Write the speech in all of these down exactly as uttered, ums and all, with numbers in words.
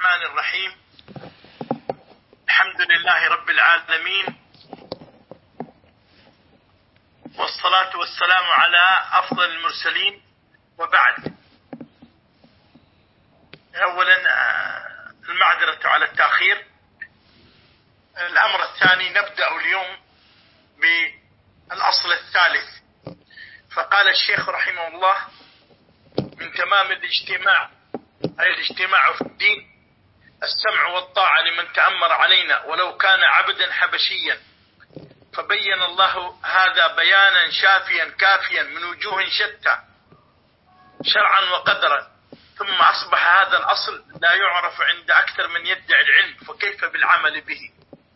الرحمن الرحيم. الحمد لله رب العالمين، والصلاة والسلام على أفضل المرسلين، وبعد. أولا المعذرة على التأخير. الأمر الثاني، نبدأ اليوم بالأصل الثالث. فقال الشيخ رحمه الله: من تمام الاجتماع، أي الاجتماع في الدين، السمع والطاعة لمن تأمر علينا ولو كان عبدا حبشيا. فبين الله هذا بيانا شافيا كافيا من وجوه شتى شرعا وقدرا، ثم أصبح هذا الأصل لا يعرف عند أكثر من يدعي العلم، فكيف بالعمل به؟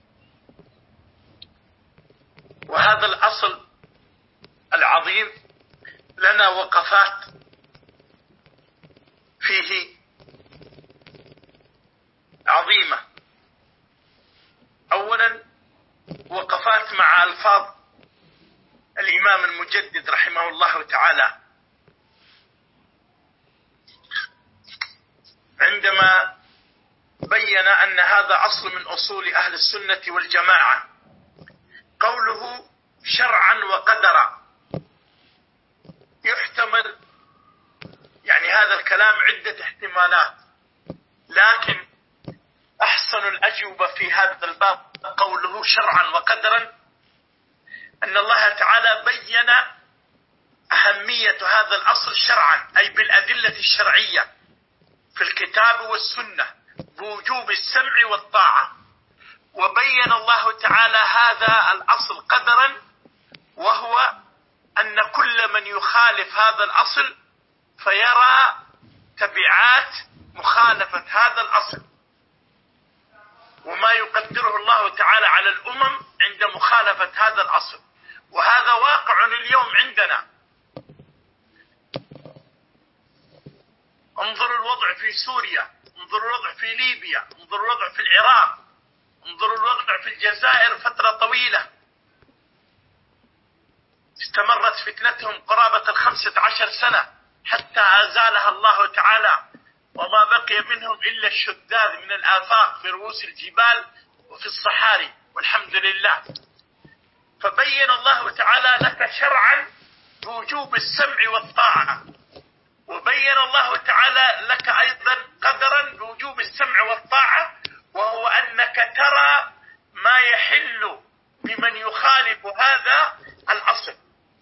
وهذا الأصل العظيم لنا وقفات فيه عظيمة. أولا وقفات مع ألفاظ الإمام المجدد رحمه الله تعالى عندما بين أن هذا أصل من أصول أهل السنة والجماعة. قوله شرعا وقدرا يحتمل، يعني هذا الكلام عدة احتمالات، لكن أحسن الأجوبة في هذا الباب قوله شرعا وقدرا، أن الله تعالى بين أهمية هذا الأصل شرعا، أي بالأدلة الشرعية في الكتاب والسنة بوجوب السمع والطاعة. وبين الله تعالى هذا الأصل قدرا، وهو أن كل من يخالف هذا الأصل فيرى تبعات مخالفة هذا الأصل، وما يقدره الله تعالى على الأمم عند مخالفة هذا الأصل. وهذا واقع اليوم عندنا. انظروا الوضع في سوريا، انظروا الوضع في ليبيا، انظروا الوضع في العراق، انظروا الوضع في الجزائر فترة طويلة استمرت فتنتهم قرابة الخمسة عشر سنة حتى أزالها الله تعالى، وما بقي منهم إلا الشذاذ من الآفاق في رؤوس الجبال وفي الصحاري، والحمد لله. فبين الله تعالى لك شرعا بوجوب السمع والطاعة، وبين الله تعالى لك أيضا قدرا بوجوب السمع والطاعة، وهو أنك ترى ما يحل بمن يخالف هذا الأصل.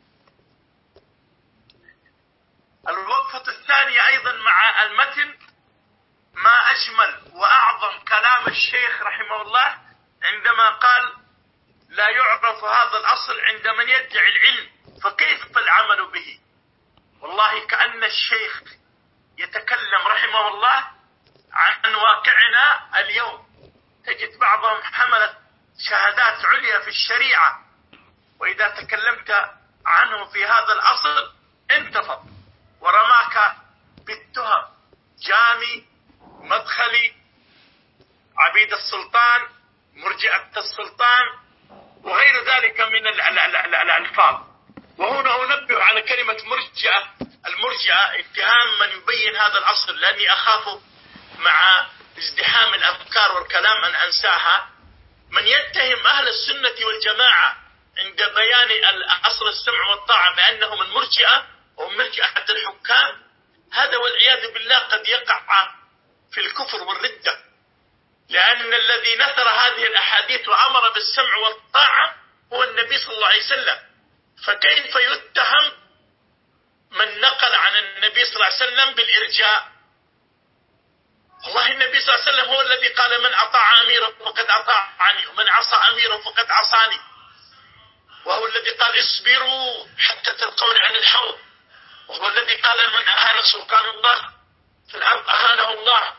الوقفة الثانية أيضا مع المتن، ما أجمل وأعظم كلام الشيخ رحمه الله عندما قال: لا يعرف هذا الأصل عند من يدعي العلم، فكيف العمل به؟ والله كأن الشيخ يتكلم رحمه الله عن واقعنا اليوم. تجد بعضهم حملت شهادات عليا في الشريعة، وإذا تكلمت عنه في هذا الأصل انتفض ورماك بالتهم: جامي، مدخلي، عبيد السلطان، مرجئة السلطان، وغير ذلك من الألفاظ. وهنا أنبه على كلمة مرجئة. المرجئة اتهام من يبين هذا الأصل، لأني أخاف مع ازدحام الأفكار والكلام أن أنساها. من يتهم أهل السنة والجماعة عند بيان الأصل السمع والطاعة بأنهم المرجئة ومرجئة الحكام، هذا والعياذ بالله قد يقع في الكفر والردة، لأن الذي نثر هذه الأحاديث وأمر بالسمع والطاعة هو النبي صلى الله عليه وسلم. فكيف يتهم من نقل عن النبي صلى الله عليه وسلم بالإرجاء؟ والله النبي صلى الله عليه وسلم هو الذي قال: من أطاع أميره فقد أطاعني، ومن عصى أميره فقد عصاني. وهو الذي قال: اصبروا حتى تلقون عن الحوض. وهو الذي قال: من أهان سلطان الله في الأرض أهانه الله.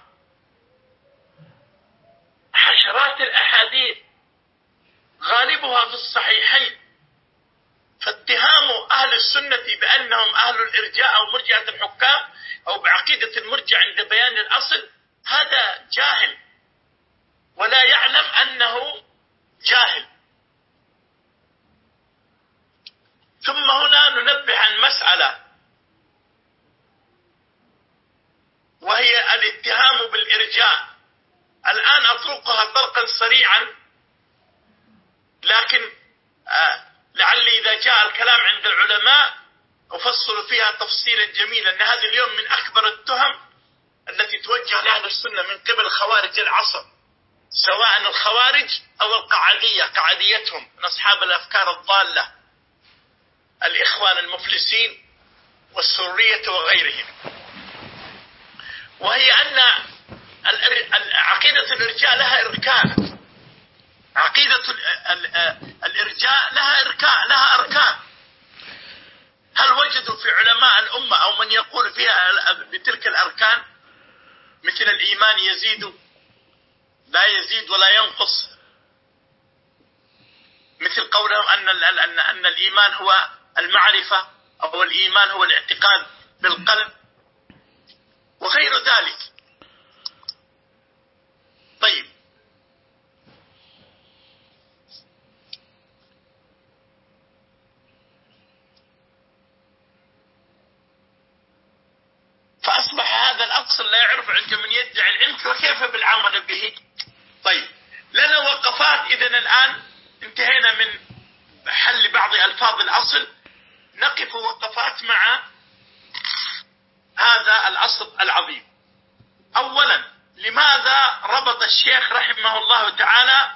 عشرات الأحاديث غالبها في الصحيحين. فاتهام أهل السنة بأنهم أهل الإرجاء أو مرجئة الحكام أو بعقيدة المرجع عند بيان الأصل، هذا جاهل ولا يعلم أنه جاهل. ثم هنا ننبه عن مسألة، وهي الاتهام بالإرجاء الآن أطرقها طرقا سريعا، لكن آه لعلي إذا جاء الكلام عند العلماء أفصل فيها تفصيلا جميلا، أن هذه اليوم من أكبر التهم التي توجه لأهل السنة من قبل خوارج العصر، سواء الخوارج أو القعدية، قعديتهم من أصحاب الأفكار الضالة، الإخوان المفلسين والسرية وغيرهم. وهي أن عقيدة الإرجاء لها إركان، عقيدة الإرجاء لها إركان لها أركان. هل وجدوا في علماء الأمة أو من يقول فيها بتلك الأركان؟ مثل الإيمان يزيد لا يزيد ولا ينقص، مثل قولهم أن أن أن الإيمان هو المعرفة أو الإيمان هو الاعتقاد بالقلب وغير ذلك. طيب، فأصبح هذا الأصل لا يعرف عند من يدعي العلم، وكيف بالعمل به؟ طيب، لنا وقفات. إذن الآن انتهينا من حل بعض ألفاظ الأصل، نقف وقفات مع هذا الأصل العظيم. أولا، لماذا ربط الشيخ رحمه الله تعالى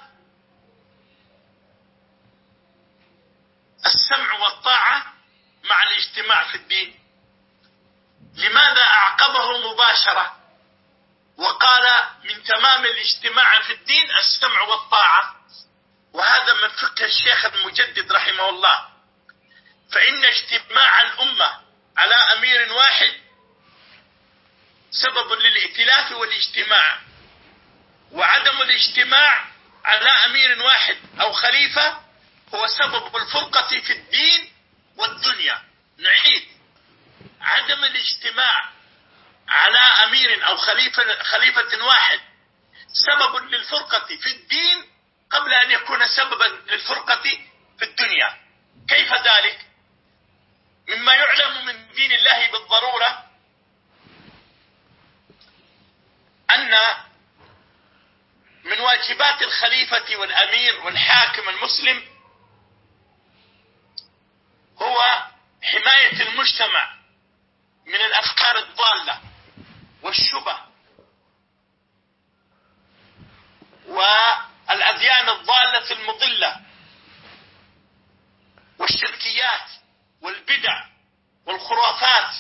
السمع والطاعة مع الاجتماع في الدين؟ لماذا أعقبه مباشرة وقال من تمام الاجتماع في الدين السمع والطاعة؟ وهذا من فقه الشيخ المجدد رحمه الله، فإن اجتماع الأمة على أمير واحد سبب للائتلاف والاجتماع، وعدم الاجتماع على أمير واحد أو خليفة هو سبب الفرقة في الدين والدنيا. نعيد: عدم الاجتماع على أمير أو خليفة, خليفة واحد سبب للفرقة في الدين قبل أن يكون سببا للفرقة في الدنيا. كيف ذلك؟ مما يعلم من دين الله بالضرورة أن من واجبات الخليفة والأمير والحاكم المسلم هو حماية المجتمع من الأفكار الضالة والشبه والأديان الضالة المضلة والشركيات والبدع والخرافات.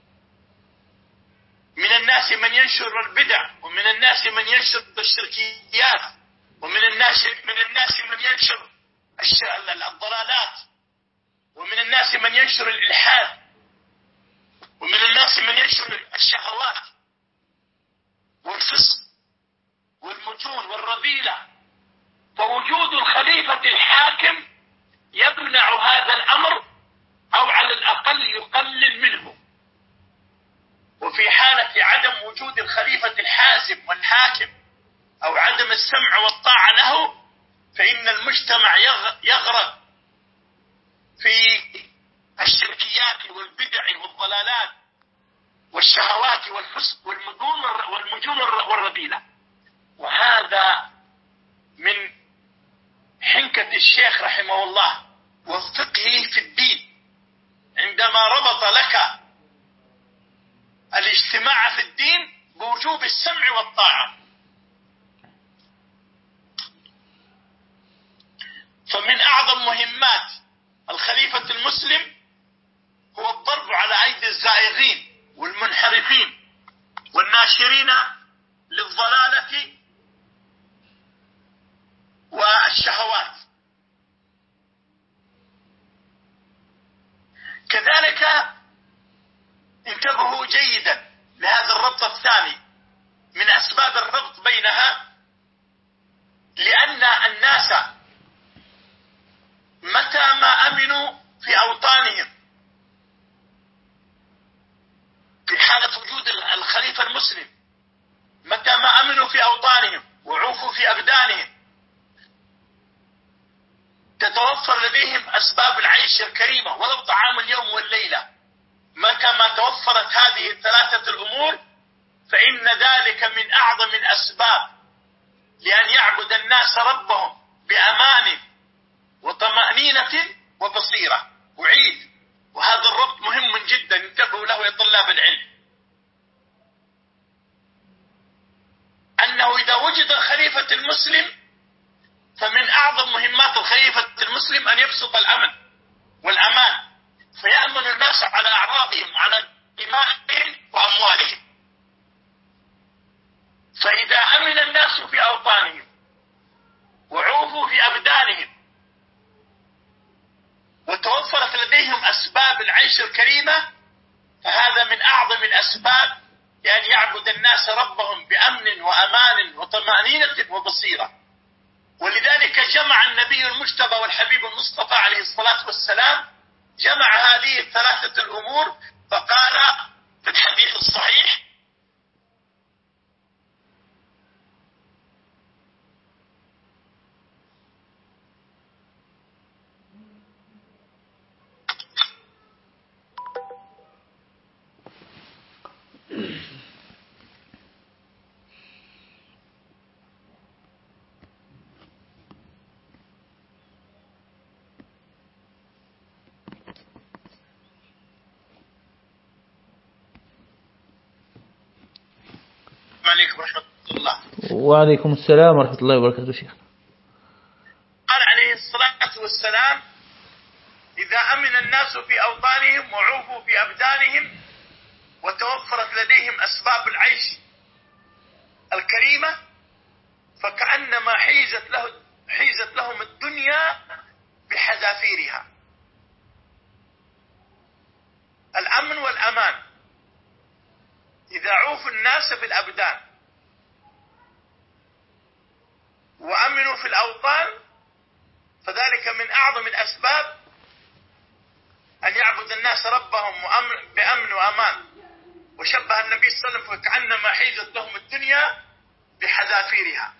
من الناس من ينشر البدع، ومن الناس من ينشر الشركيات، ومن الناس من الناس من ينشر الضلالات، ومن الناس من ينشر الإلحاد، ومن الناس من ينشر الشهوات والفسق والمجون والرذيلة. فوجود الخليفة الحاكم يمنع هذا الأمر، أو على الأقل يقلل منه. وفي حالة عدم وجود الخليفة الحازم والحاكم أو عدم السمع والطاعة له، فإن المجتمع يغرق في الشركيات والبدع والضلالات والشهوات والفسق والمجون والرذيلة. وهذا من حنكة الشيخ رحمه الله وفقهه في الدين، عندما ربط لك الاجتماع في الدين بوجوب السمع والطاعة. فمن أعظم مهمات الخليفة المسلم هو الضرب على أيدي الزائغين والمنحرفين والناشرين للضلالة والشهوات. كذلك انتبهوا جيدا لهذا الربط الثاني من أسباب الربط بينها، لأن الناس متى ما أمنوا في أوطانهم في حالة وجود الخليفة المسلم، متى ما أمنوا في أوطانهم وعوفوا في أبدانهم، تتوفر لديهم أسباب العيش الكريمة ولو طعام اليوم والليلة. متى ما توفرت هذه الثلاثة الأمور فإن ذلك من أعظم الأسباب لأن يعبد الناس ربهم بأمان وطمأنينة وبصيرة. أعيد، وهذا الربط مهم جدا، انتبهوا له يا طلاب العلم، أنه إذا وجد الخليفة المسلم فمن أعظم مهمات الخليفة المسلم أن يبسط الأمن والأمان، فيأمن الناس على أعراضهم، على دمائهم وأموالهم. فإذا أمن الناس في أوطانهم وعوفوا في أبدانهم وتوفرت لديهم أسباب العيش الكريمة، فهذا من أعظم الأسباب لأن يعبد الناس ربهم بأمن وأمان وطمأنينة وبصيرة. ولذلك جمع النبي المجتبى والحبيب المصطفى عليه الصلاة والسلام، جمع هذه الثلاثة الأمور، فقال في الحديث الصحيح: عليكم ورحمة الله. وعليكم السلام ورحمة الله وبركاته. شيخ قال عليه الصلاة والسلام: إذا أمن الناس في أوطانهم وعوفوا في أبدانهم وتوفرت لديهم أسباب العيش الكريمة، فكأنما حيزت له حيزت لهم الدنيا بحذافيرها. الأمن والأمان، إذا عوفوا الناس في الأبدان وأمنوا في الأوطان، فذلك من أعظم الأسباب أن يعبد الناس ربهم بأمن وأمان. وشبه النبي صلى الله عليه وسلم فكأنما حيزت لهم الدنيا بحذافيرها.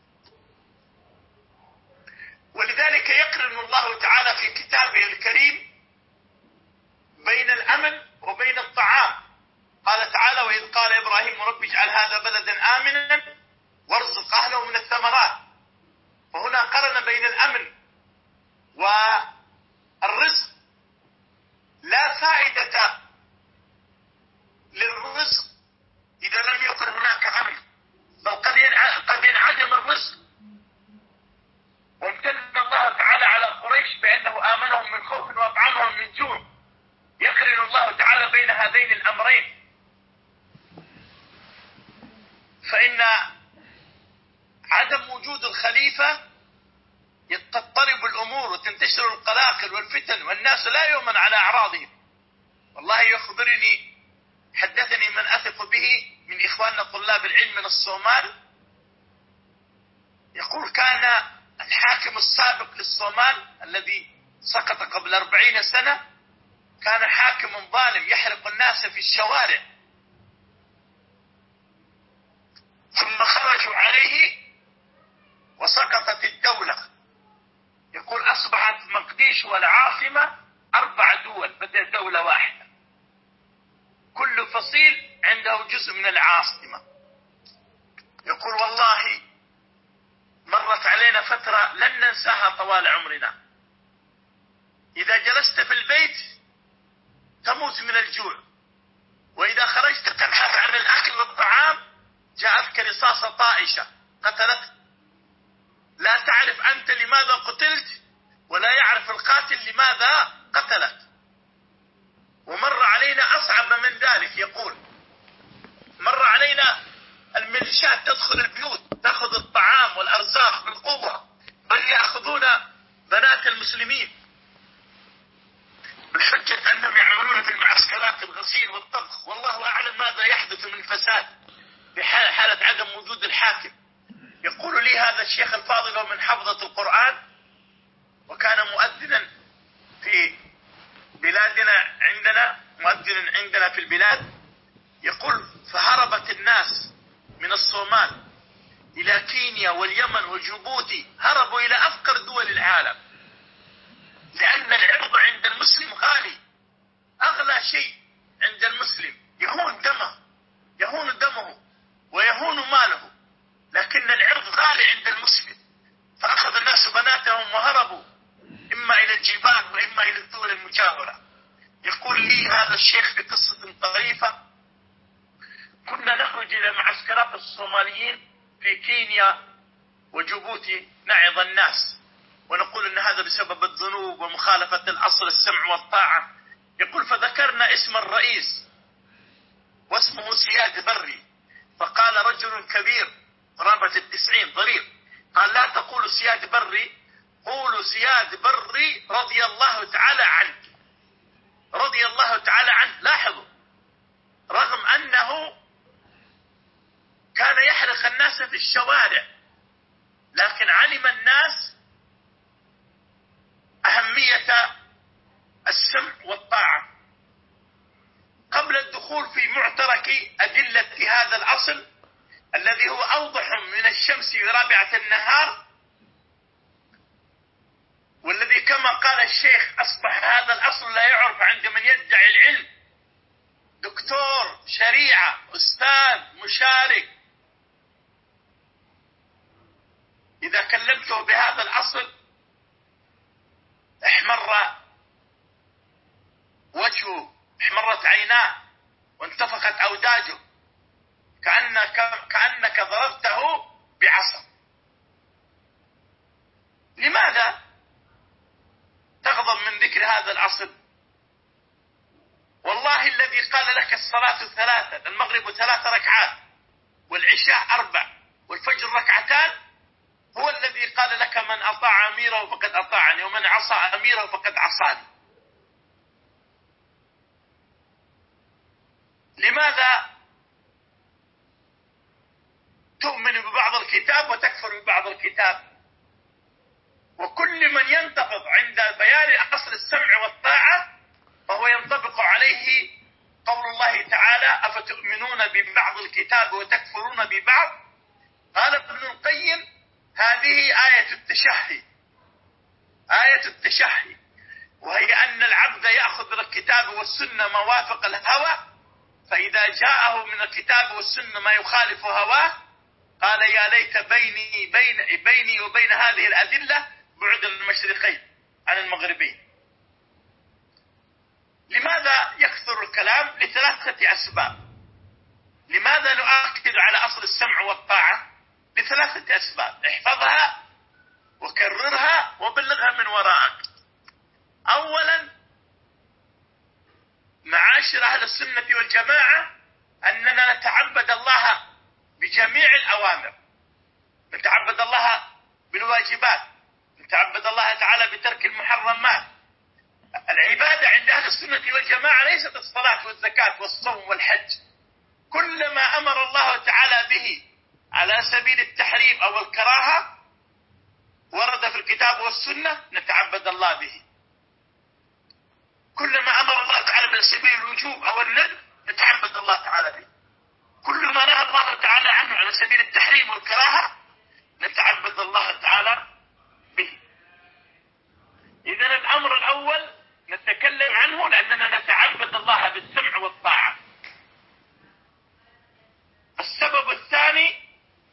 ولذلك يقرن الله تعالى في كتابه الكريم بين الأمن وبين الطعام. قال تعالى: وإذ قال إبراهيم رب اجعل هذا بلدا آمنا وارزق أهله من الثمرات. وهنا قرن بين الأمن والرزق. لا فائدة للرزق إذا لم يكن هناك أمن، بل قد ينعدم الرزق. وامتن الله تعالى على قريش بأنه آمنهم من خوف وأطعمهم من جوع. يقرن الله تعالى بين هذين الأمرين. فإن عدم وجود الخليفة تضطرب الأمور وتنتشر القلاقل والفتن، والناس لا يؤمن على أعراضهم. والله يخبرني، حدثني من أثق به من إخواننا طلاب العلم من الصومال، يقول كان الحاكم السابق للصومال الذي سقط قبل أربعين سنة كان حاكم ظالم يحرق الناس في الشوارع، ثم خرجوا عليه وسقطت الدولة. يقول أصبحت مقديش والعاصمة أربع دول بدل دولة واحدة، كل فصيل عنده جزء من العاصمة. يقول والله مرت علينا فترة لن ننساها طوال عمرنا، إذا جلست في البيت تموت من الجوع، وإذا خرجت تبحث عن الأكل والطعام جاءتك رصاصة طائشة قتلتك، لا تعرف أنت لماذا قتلت ولا يعرف القاتل لماذا قتلك. ومر علينا أصعب من ذلك، يقول مر علينا الميليشيات تدخل البيوت تأخذ الطعام والأرزاق بالقوة، بل يأخذون بنات المسلمين بحجة أنهم يعملون في المعسكرات الغسيل والطبخ. والله أعلم ماذا يحدث من فساد بحالة عدم وجود الحاكم. يقول لي هذا الشيخ الفاضل من حفظة القرآن، وكان مؤذنا في بلادنا عندنا، مؤذن عندنا في البلاد، يقول فهربت الناس من الصومال إلى كينيا واليمن وجيبوتي، هربوا إلى أفقر دول العالم، لأن العرض عند المسلم غالي، أغلى شيء عند المسلم، يهون دمه يهون دمه ويهون ماله، لكن العرض غالي عند المسلم، فأخذ الناس بناتهم وهربوا إما إلى الجبال وإما إلى الدول المجاورة. يقول لي هذا الشيخ في قصة طريفة: كنا نخرج إلى معسكرات الصوماليين في كينيا وجيبوتي نعظ الناس ونقول أن هذا بسبب الذنوب ومخالفة الأصل السمع والطاعة. يقول فذكرنا اسم الرئيس واسمه سياد بري، فقال رجل كبير قرابة التسعين ضرير، قال لا تقولوا سياد بري، قولوا سياد بري رضي الله تعالى عنه، رضي الله تعالى عنه. لاحظوا، رغم أنه كان يحرق الناس في الشوارع، لكن علم الناس أهمية السمع والطاعة. قبل الدخول في معترك أدلة هذا الأصل الذي هو أوضح من الشمس في رابعة النهار، والذي كما قال الشيخ أصبح هذا الأصل لا يعرف عند من يدعي العلم، دكتور شريعة أستاذ مشارك، إذا كلمته بهذا الأصل احمر وجهه، احمرت عيناه وانتفخت أوداجه كأنك, كأنك ضربته بعصا. لماذا تغضب من ذكر هذا الأصل؟ والله الذي قال لك الصلاة ثلاثة، المغرب ثلاث ركعات والعشاء أربع والفجر ركعتان، هو الذي قال لك من أطاع أميره فقد أطاعني ومن عصى أميره فقد عصاني. لماذا تؤمن ببعض الكتاب وتكفر ببعض الكتاب؟ وكل من ينتفض عند بيان أصل السمع والطاعة فهو ينطبق عليه قول الله تعالى: أفتؤمنون ببعض الكتاب وتكفرون ببعض. قال ابن القيم: هذه آية التشهي، آية التشهي، وهي أن العبد يأخذ الكتاب والسنة موافق الهوى، فإذا جاءه من الكتاب والسنة ما يخالف هواه قال يا ليت بيني بين بيني وبين هذه الأدلة بعد المشرقين عن المغربين. لماذا يكثر الكلام؟ لثلاثة أسباب. لماذا نؤكد على أصل السمع والطاعة؟ لثلاثة أسباب، احفظها وكررها وبلغها من وراءك. أولا، معاشر أهل السنة والجماعة أننا نتعبد الله بجميع الأوامر، نتعبد الله بالواجبات، نتعبد الله تعالى بترك المحرمات. العبادة عند أهل السنة والجماعة ليست الصلاة والزكاة والصوم والحج، كل ما أمر الله تعالى به على سبيل التحريم أو الكراهة ورد في الكتاب والسنة نتعبد الله به. كل ما أمر الله تعالى على سبيل الوجوب أو الندب نتعبد الله تعالى به. كل ما نهى الله تعالى عنه على سبيل التحريم والكراهة نتعبد الله تعالى به. إذن الأمر الأول نتكلم عنه لأننا نتعبد الله بالسمع والطاعة. السبب الثاني،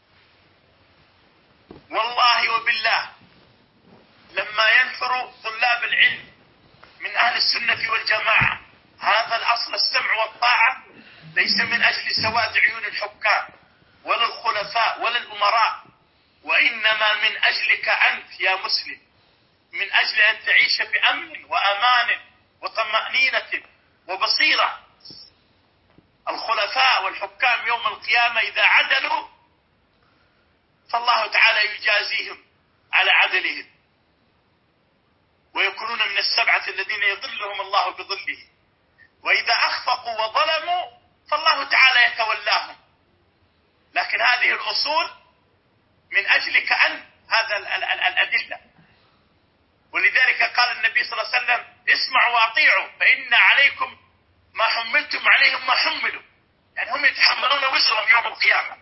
والله وبالله لما ينفر طلاب العلم من أهل السنة والجماعة هذا الأصل السمع والطاعة ليس من أجل سواد عيون الحكام ولا الخلفاء ولا الأمراء، وإنما من أجلك أنت يا مسلم، من أجل أن تعيش بأمن وأمان وطمأنينة وبصيرة. الخلفاء والحكام يوم القيامة إذا عدلوا فالله تعالى يجازيهم على عدلهم ويكونون من السبعة الذين يظلهم الله بظله، وإذا أخفقوا وظلموا فالله تعالى يتولاهم. لكن هذه الأصول من أجلك أنت، هذا الأدلة. ولذلك قال النبي صلى الله عليه وسلم: اسمعوا وأطيعوا فإن عليكم ما حملتم عليهم ما حملوا، يعني هم يتحملون وزرهم يوم القيامة.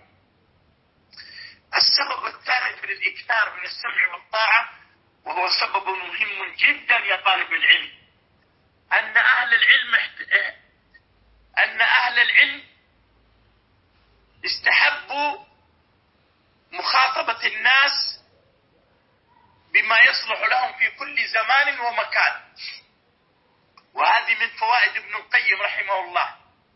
السبب الثالث للإكثار من السمع والطاعة، وهو سبب مهم جدا يا طالب العلم، أن أهل العلم أن أهل العلم استحبوا مخاطبة الناس بما يصلح لهم في كل زمان ومكان. وهذه من فوائد ابن القيم رحمه الله.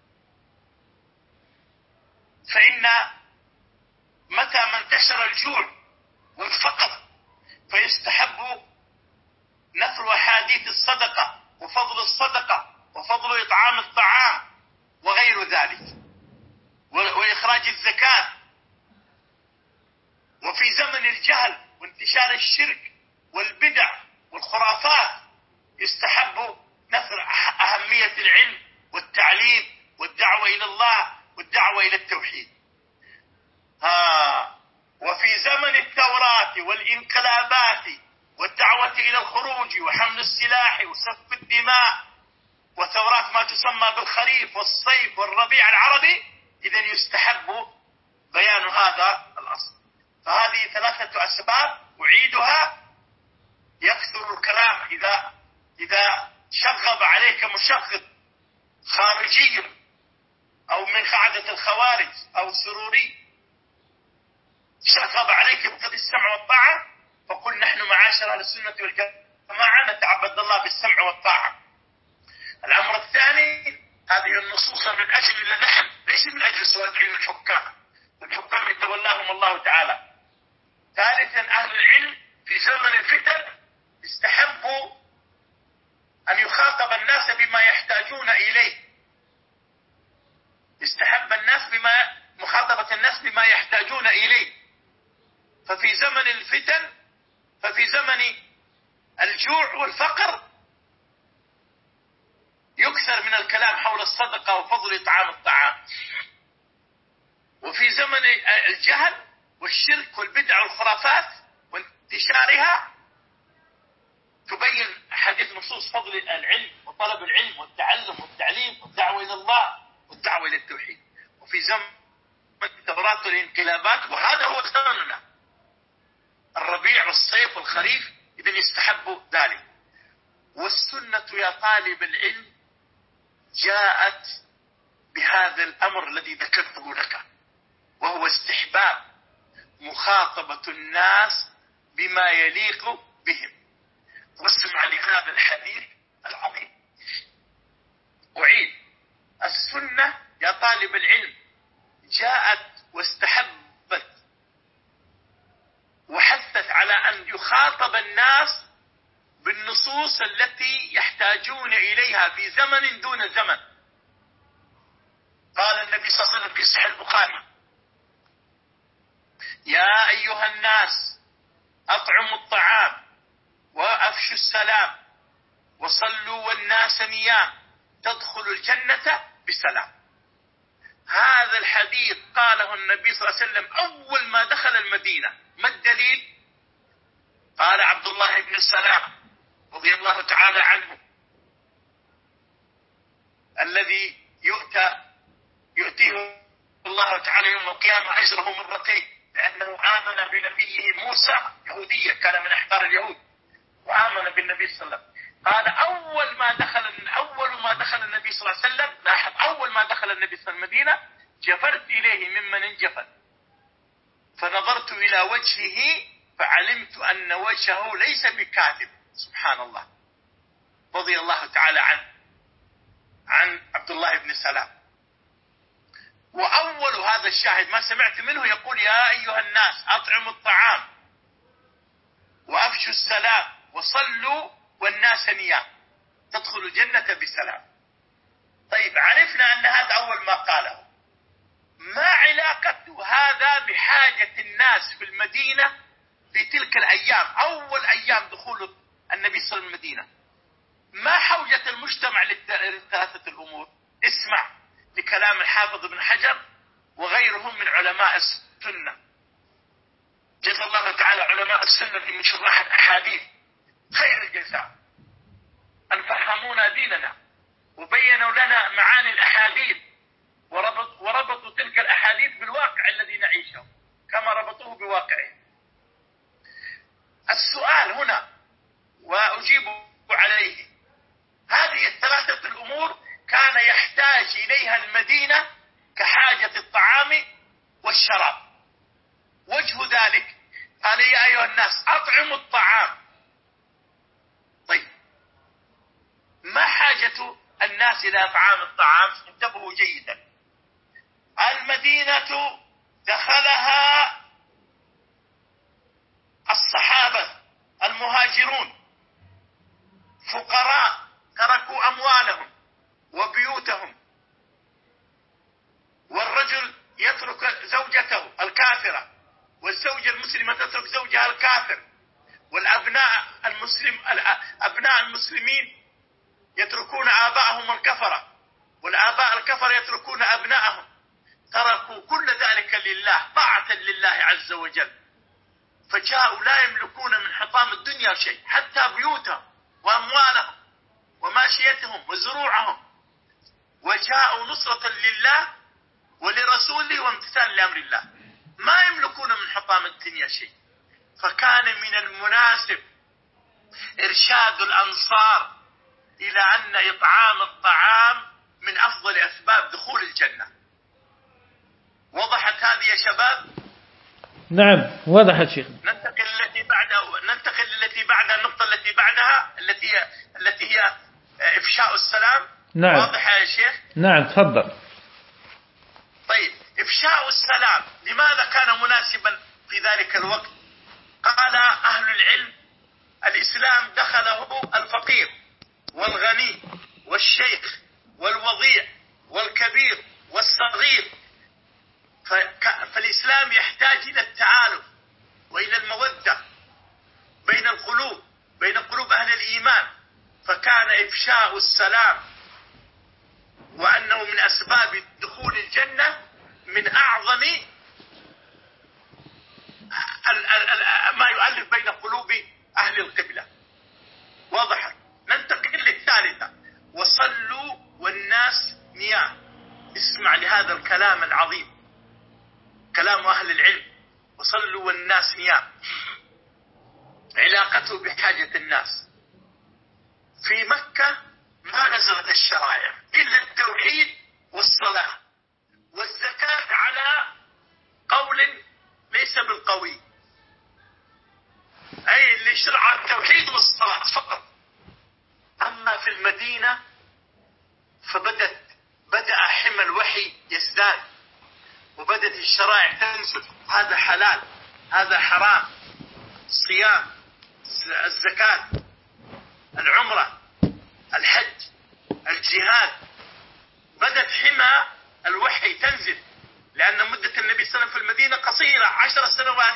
فإن متى ما انتشر الجوع والفقر فيستحب نثر أحاديث الصدقة وفضل الصدقة وفضل إطعام الطعام وغير ذلك، وإخراج الزكاة. وفي زمن الجهل وانتشار الشرك والبدع والخرافات يستحب نثر أهمية العلم والتعليم والدعوة إلى الله والدعوة إلى التوحيد. ها وفي زمن الثورات والانقلابات والدعوة إلى الخروج وحمل السلاح وسفك الدماء وثورات ما تسمى بالخريف والصيف والربيع العربي، إذن يستحب بيان هذا الأصل. فهذه ثلاثة أسباب أعيدها. يكثر الكلام إذا إذا شغب عليك مشغب خارجي أو من قاعدة الخوارج أو سروري شغب عليك بقدر السمع والطاعة، فقل نحن معاشر أهل السنة والجماعة نتعبد الله بالسمع والطاعة. الأمر الثاني، هذه النصوص من أجل نحن، ليس من أجل سوادعين الحكام، الحكام يتولاهم الله تعالى. ثالثا، أهل العلم في زمن الفتن استحبوا أن يخاطب الناس بما يحتاجون إليه. استحب الناس بما مخاطبة الناس بما يحتاجون إليه. ففي زمن الفتن ففي زمن الجوع والفقر يكثر من الكلام حول الصدقة وفضل إطعام الطعام. وفي زمن الجهل والشرك والبدع والخرافات وانتشارها تبين حديث نصوص فضل العلم وطلب العلم والتعلم والتعليم والدعوة إلى الله والدعوة إلى التوحيد. وفي زمن الثورات والانقلابات، وهذا هو زمننا، الربيع والصيف والخريف، إذن يستحب ذلك. والسنة يا طالب العلم جاءت بهذا الأمر الذي ذكرته لك، وهو استحباب مخاطبة الناس بما يليق بهم. واسمع لهذا الحديث العظيم. أعيد: السنة يا طالب العلم جاءت واستحبت وحثت على أن يخاطب الناس بالنصوص التي يحتاجون إليها في زمن دون زمن. قال النبي صلى الله عليه وسلم في صحيح البخاري: يا أيها الناس أطعموا الطعام وأفشوا السلام وصلوا والناس نيام تدخلوا الجنة بسلام. هذا الحديث قاله النبي صلى الله عليه وسلم أول ما دخل المدينة. ما الدليل؟ قال عبد الله بن السلام رضي الله تعالى عنه، الذي يؤتى يؤتيه الله تعالى يوم القيامة أجره مرتين، لأنه آمن بنبيه موسى، يهودية كان من أحبار اليهود، وآمن بالنبي صلى الله عليه وسلم. قال أول ما دخل أول ما دخل النبي صلى الله عليه وسلم، لاحظ، أول ما دخل النبي صلى الله عليه وسلم المدينة جفرت إليه ممن انجفل، فنظرت إلى وجهه فعلمت أن وجهه ليس بكاذب. سبحان الله، رضي الله تعالى عنه، عن عبد الله بن سلام. وأول هذا الشاهد ما سمعت منه يقول: يا أيها الناس أطعموا الطعام وأفشوا السلام وصلوا والناس نيام تدخلوا الجنة بسلام. طيب، عرفنا أن هذا أول ما قاله. ما علاقة هذا بحاجة الناس في المدينة في تلك الأيام، أول أيام دخول النبي صلى الله عليه وسلم المدينة؟ ما حوجة المجتمع للثلاثة الأمور؟ اسمع لكلام الحافظ ابن حجر وغيرهم من علماء السنة، جزا الله تعالى علماء السنة من شراح الأحاديث خير الجزاء، أن فهمونا ديننا وبينوا لنا معاني الأحاديث، وربط وربطوا تلك الأحاديث بالواقع الذي نعيشه كما ربطوه بواقعه. السؤال هنا وأجيب عليه: هذه الثلاثة الأمور كان يحتاج إليها المدينة كحاجة الطعام والشراب. وجه ذلك قال: يا أيها الناس أطعموا الطعام حاجة الناس إلى إطعام الطعام. انتبهوا جيدا، المدينة دخلها الصحابة المهاجرون فقراء تركوا أموالهم وبيوتهم، والرجل يترك زوجته الكافرة، والزوجة المسلمة تترك زوجها الكافر، والأبناء المسلم أبناء المسلمين يتركون آباءهم الكفرة، والآباء الكفرة يتركون أبناءهم. تركوا كل ذلك لله، طاعة لله عز وجل. فجاءوا لا يملكون من حطام الدنيا شيء، حتى بيوتهم وأموالهم وماشيتهم وزروعهم، وجاءوا نصرة لله ولرسوله وامتثال لأمر الله. ما يملكون من حطام الدنيا شيء. فكان من المناسب إرشاد الأنصار إلى أن إطعام الطعام من أفضل أسباب دخول الجنة. وضحت هذه يا شباب؟ نعم وضحت شيخ. ننتقل التي بعدها ننتقل التي بعدها النقطة التي بعدها التي هي التي هي إفشاء السلام. نعم. واضح يا شيخ؟ نعم تفضل. طيب، إفشاء السلام لماذا كان مناسبا في ذلك الوقت؟ قال أهل العلم: الإسلام دخله الفقير والغني والشيخ والوضيع والكبير والصغير، فالإسلام يحتاج إلى التعالف وإلى المودة بين القلوب، بين قلوب أهل الإيمان. فكان إفشاء السلام وأنه من أسباب دخول الجنة من أعظم ما يؤلف بين قلوب أهل القبلة. واضح؟ ننتقل للثالثة: وصلوا والناس نيام. اسمع لهذا الكلام العظيم، كلام أهل العلم: وصلوا والناس نيام. علاقته بحاجة الناس. في مكة ما نزلت الشرائع إلا التوحيد والصلاة والزكاة على قول ليس بالقوي، أي اللي شرع التوحيد والصلاة فقط. أما في المدينة فبدت بدأ حمى الوحي يزداد، وبدت الشرائع تنزل: هذا حلال، هذا حرام، الصيام، الزكاة، العمرة، الحج، الجهاد. بدت حمى الوحي تنزل، لأن مدة النبي صلى الله عليه وسلم في المدينة قصيرة، عشر سنوات،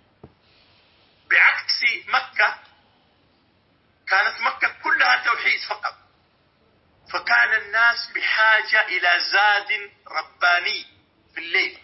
بعكس مكة. كانت مكة كلها توحيد فقط. فكان الناس بحاجة إلى زاد رباني في الليل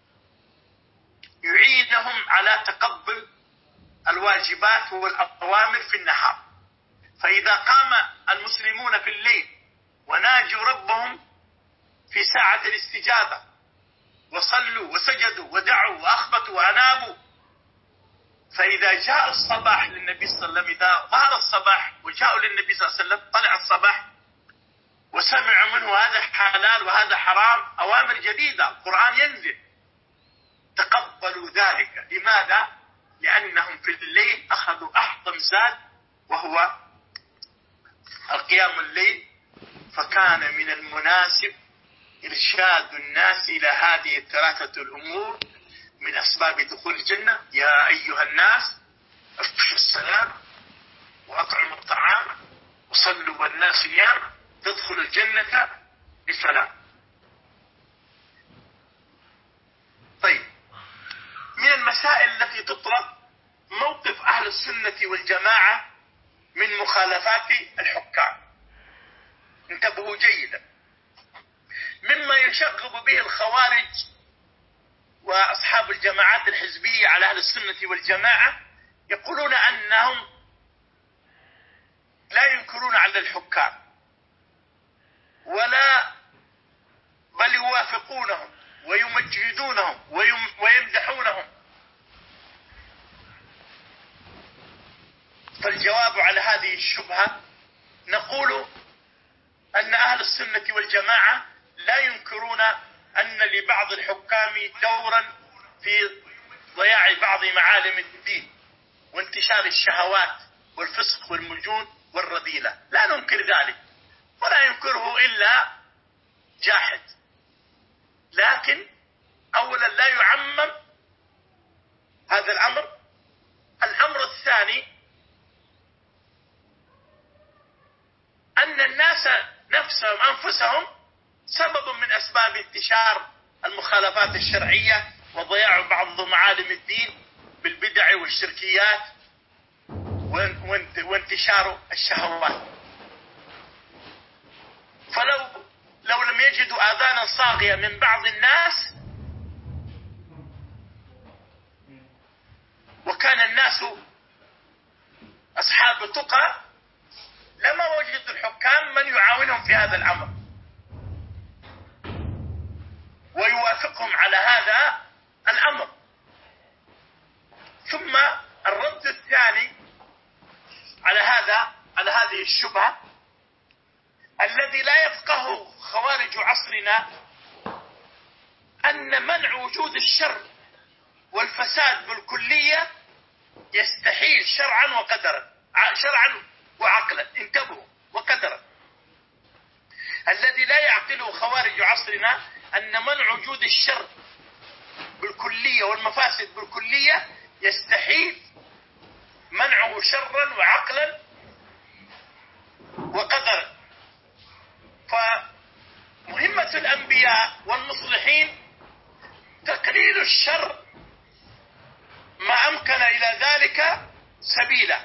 يعينهم على تقبل الواجبات والأوامر في النهار. فإذا قام المسلمون في الليل وناجوا ربهم في ساعة الاستجابة، وصلوا وسجدوا ودعوا وأخبتوا وأنابوا، فإذا جاء الصباح للنبي صلى الله عليه وسلم، إذا ظهر الصباح وجاءوا للنبي صلى الله عليه وسلم، طلع الصباح وسمعوا منه هذا حلال وهذا حرام، أوامر جديدة، القرآن ينزل، تقبلوا ذلك. لماذا؟ لأنهم في الليل أخذوا أعظم زاد وهو القيام الليل. فكان من المناسب إرشاد الناس إلى هذه الثلاثة الأمور من أسباب دخول الجنة: يا أيها الناس افشوا السلام وأطعموا الطعام وصلوا والناس نيام تدخل الجنة بسلام. طيب، من المسائل التي تطرح موقف أهل السنة والجماعة من مخالفات الحكام. انتبهوا جيدا. مما يشغب به الخوارج وأصحاب الجماعات الحزبية على أهل السنة والجماعة، يقولون أنهم لا ينكرون على الحكام ولا بل يوافقونهم ويمجدونهم ويمدحونهم. فالجواب على هذه الشبهة نقول أن أهل السنة والجماعة لا ينكرون أن لبعض الحكام دورا في ضياع بعض معالم الدين وانتشار الشهوات والفسق والمجون والرذيلة، لا ننكر ذلك. ولا ينكره إلا جاحد. لكن أولا لا يعمم هذا الأمر. الأمر الثاني أن الناس نفسهم أنفسهم سبب من أسباب انتشار المخالفات الشرعية وضياع بعض معالم الدين بالبدع والشركيات وانتشار الشهوات. فلو لو لم يجدوا آذانا صاغية من بعض الناس وكان الناس أصحاب تقى لما وجدوا الحكام من يعاونهم في هذا الأمر ويوافقهم على هذا الأمر. ثم الرد الثاني على هذا على هذه الشبهة الذي لا يفقه خوارج عصرنا أن منع وجود الشر والفساد بالكلية يستحيل شرعا وقدرا، شرعا وعقلا، انتبهوا، وقدرا. الذي لا يعقله خوارج عصرنا أن منع وجود الشر بالكلية والمفاسد بالكلية يستحيل منعه شرا وعقلا وقدرا. فمهمة الأنبياء والمصلحين تقليل الشر ما أمكن إلى ذلك سبيلا.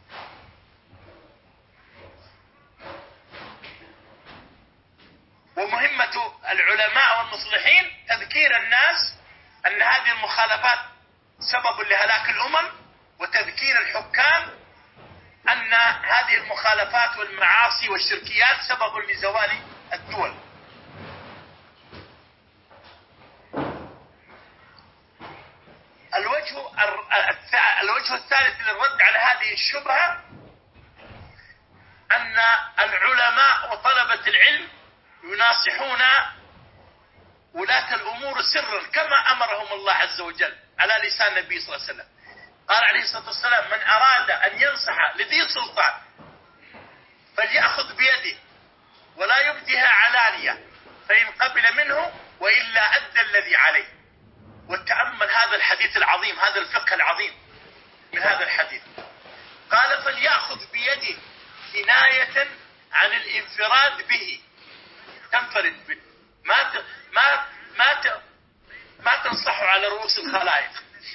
ومهمة العلماء والمصلحين تذكير الناس أن هذه المخالفات سبب لهلاك الأمم، وتذكير الحكام أن هذه المخالفات والمعاصي والشركيات سبب لزوال الدول. الوجه الوجه الثالث للرد على هذه الشبهة أن العلماء وطلبة العلم يناصحون ولاة الأمور سرا كما أمرهم الله عز وجل على لسان النبي صلى الله عليه وسلم. قال عليه الصلاة والسلام: من أراد أن ينصح لذي سلطان فليأخذ بيده ولا يبدها علانية، فإن قبل منه وإلا أدى الذي عليه. وتأمل هذا الحديث العظيم، هذا الفقه العظيم من هذا الحديث. قال: فليأخذ بيده كناية عن الانفراد به، تنفرد به، ما ت... ما ما ت... ما تنصح على رؤوس الخلائق،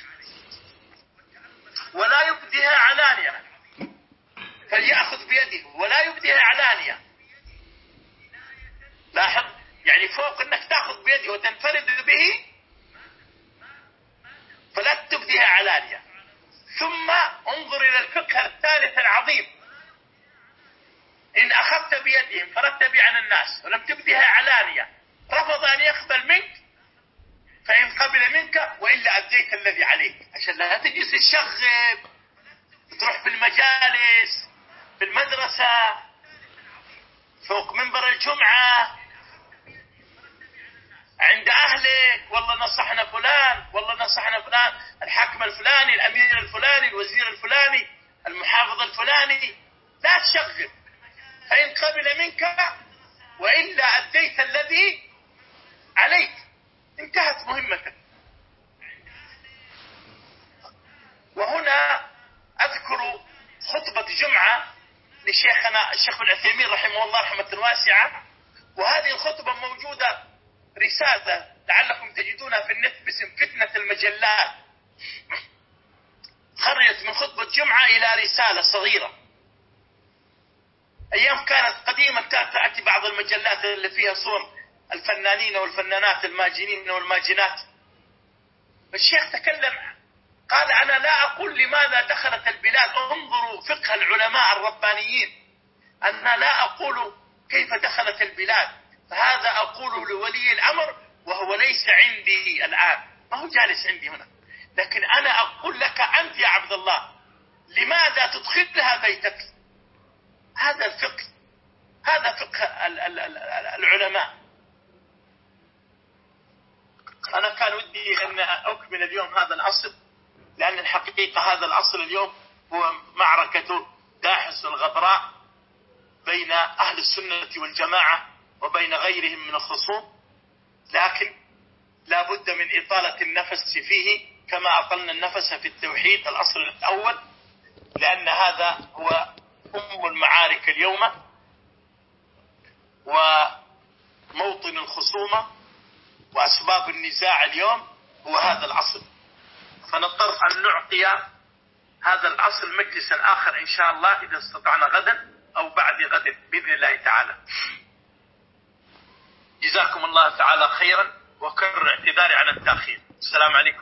ولا يبديها علانية. فليأخذ بيده ولا يبديها علانية. لاحظ، يعني فوق انك تأخذ بيده وتنفرد به فلا تبديها علانية. ثم انظر الى الفقه الثالث العظيم: ان اخذت بيده انفردت به عن الناس ولم تبديها علانية رفض ان يقبل منك، فإن قبل منك وإلا أديت الذي عليك. عشان لا تجلس تشغب، تروح في المجالس، في المدرسة، فوق منبر الجمعة، عند أهلك، والله نصحنا فلان، والله نصحنا فلان، الحاكم الفلاني، الأمير الفلاني، الوزير الفلاني، المحافظ الفلاني. لا تشغب، فإن قبل منك وإلا أديت الذي عليك، انتهت مهمتك. وهنا أذكر خطبة جمعة لشيخنا الشيخ ابن عثيمين رحمه الله رحمة واسعة، وهذه الخطبة موجودة رسالة لعلكم تجدونها في النت باسم فتنة المجلات. خرجت من خطبة جمعة إلى رسالة صغيرة. أيام كانت قديمة كانت تأتي بعض المجلات اللي فيها صور الفنانين والفنانات الماجنين والماجنات. الشيخ تكلم قال: أنا لا أقول لماذا دخلت البلاد، انظروا فقه العلماء الربانيين، أنا لا أقول كيف دخلت البلاد، فهذا أقوله لولي الأمر وهو ليس عندي الآن، ما هو جالس عندي هنا، لكن أنا أقول لك أنت يا عبد الله لماذا تدخلها بيتك. هذا الفقه، هذا فقه العلماء. أنا كان ودي أن أكمل اليوم هذا الأصل، لأن الحقيقة هذا الأصل اليوم هو معركة داحس الغبراء بين أهل السنة والجماعة وبين غيرهم من الخصوم، لكن لا بد من إطالة النفس فيه كما أطلنا النفس في التوحيد الأصل الأول، لأن هذا هو أم المعارك اليوم وموطن الخصومة وأسباب النزاع اليوم هو هذا الأصل. فنضطر أن نعطي هذا الأصل مجلسا آخر إن شاء الله إذا استطعنا غدا أو بعد غد بإذن الله تعالى. جزاكم الله تعالى خيرا، وكرر اعتذاري عن التأخير. السلام عليكم.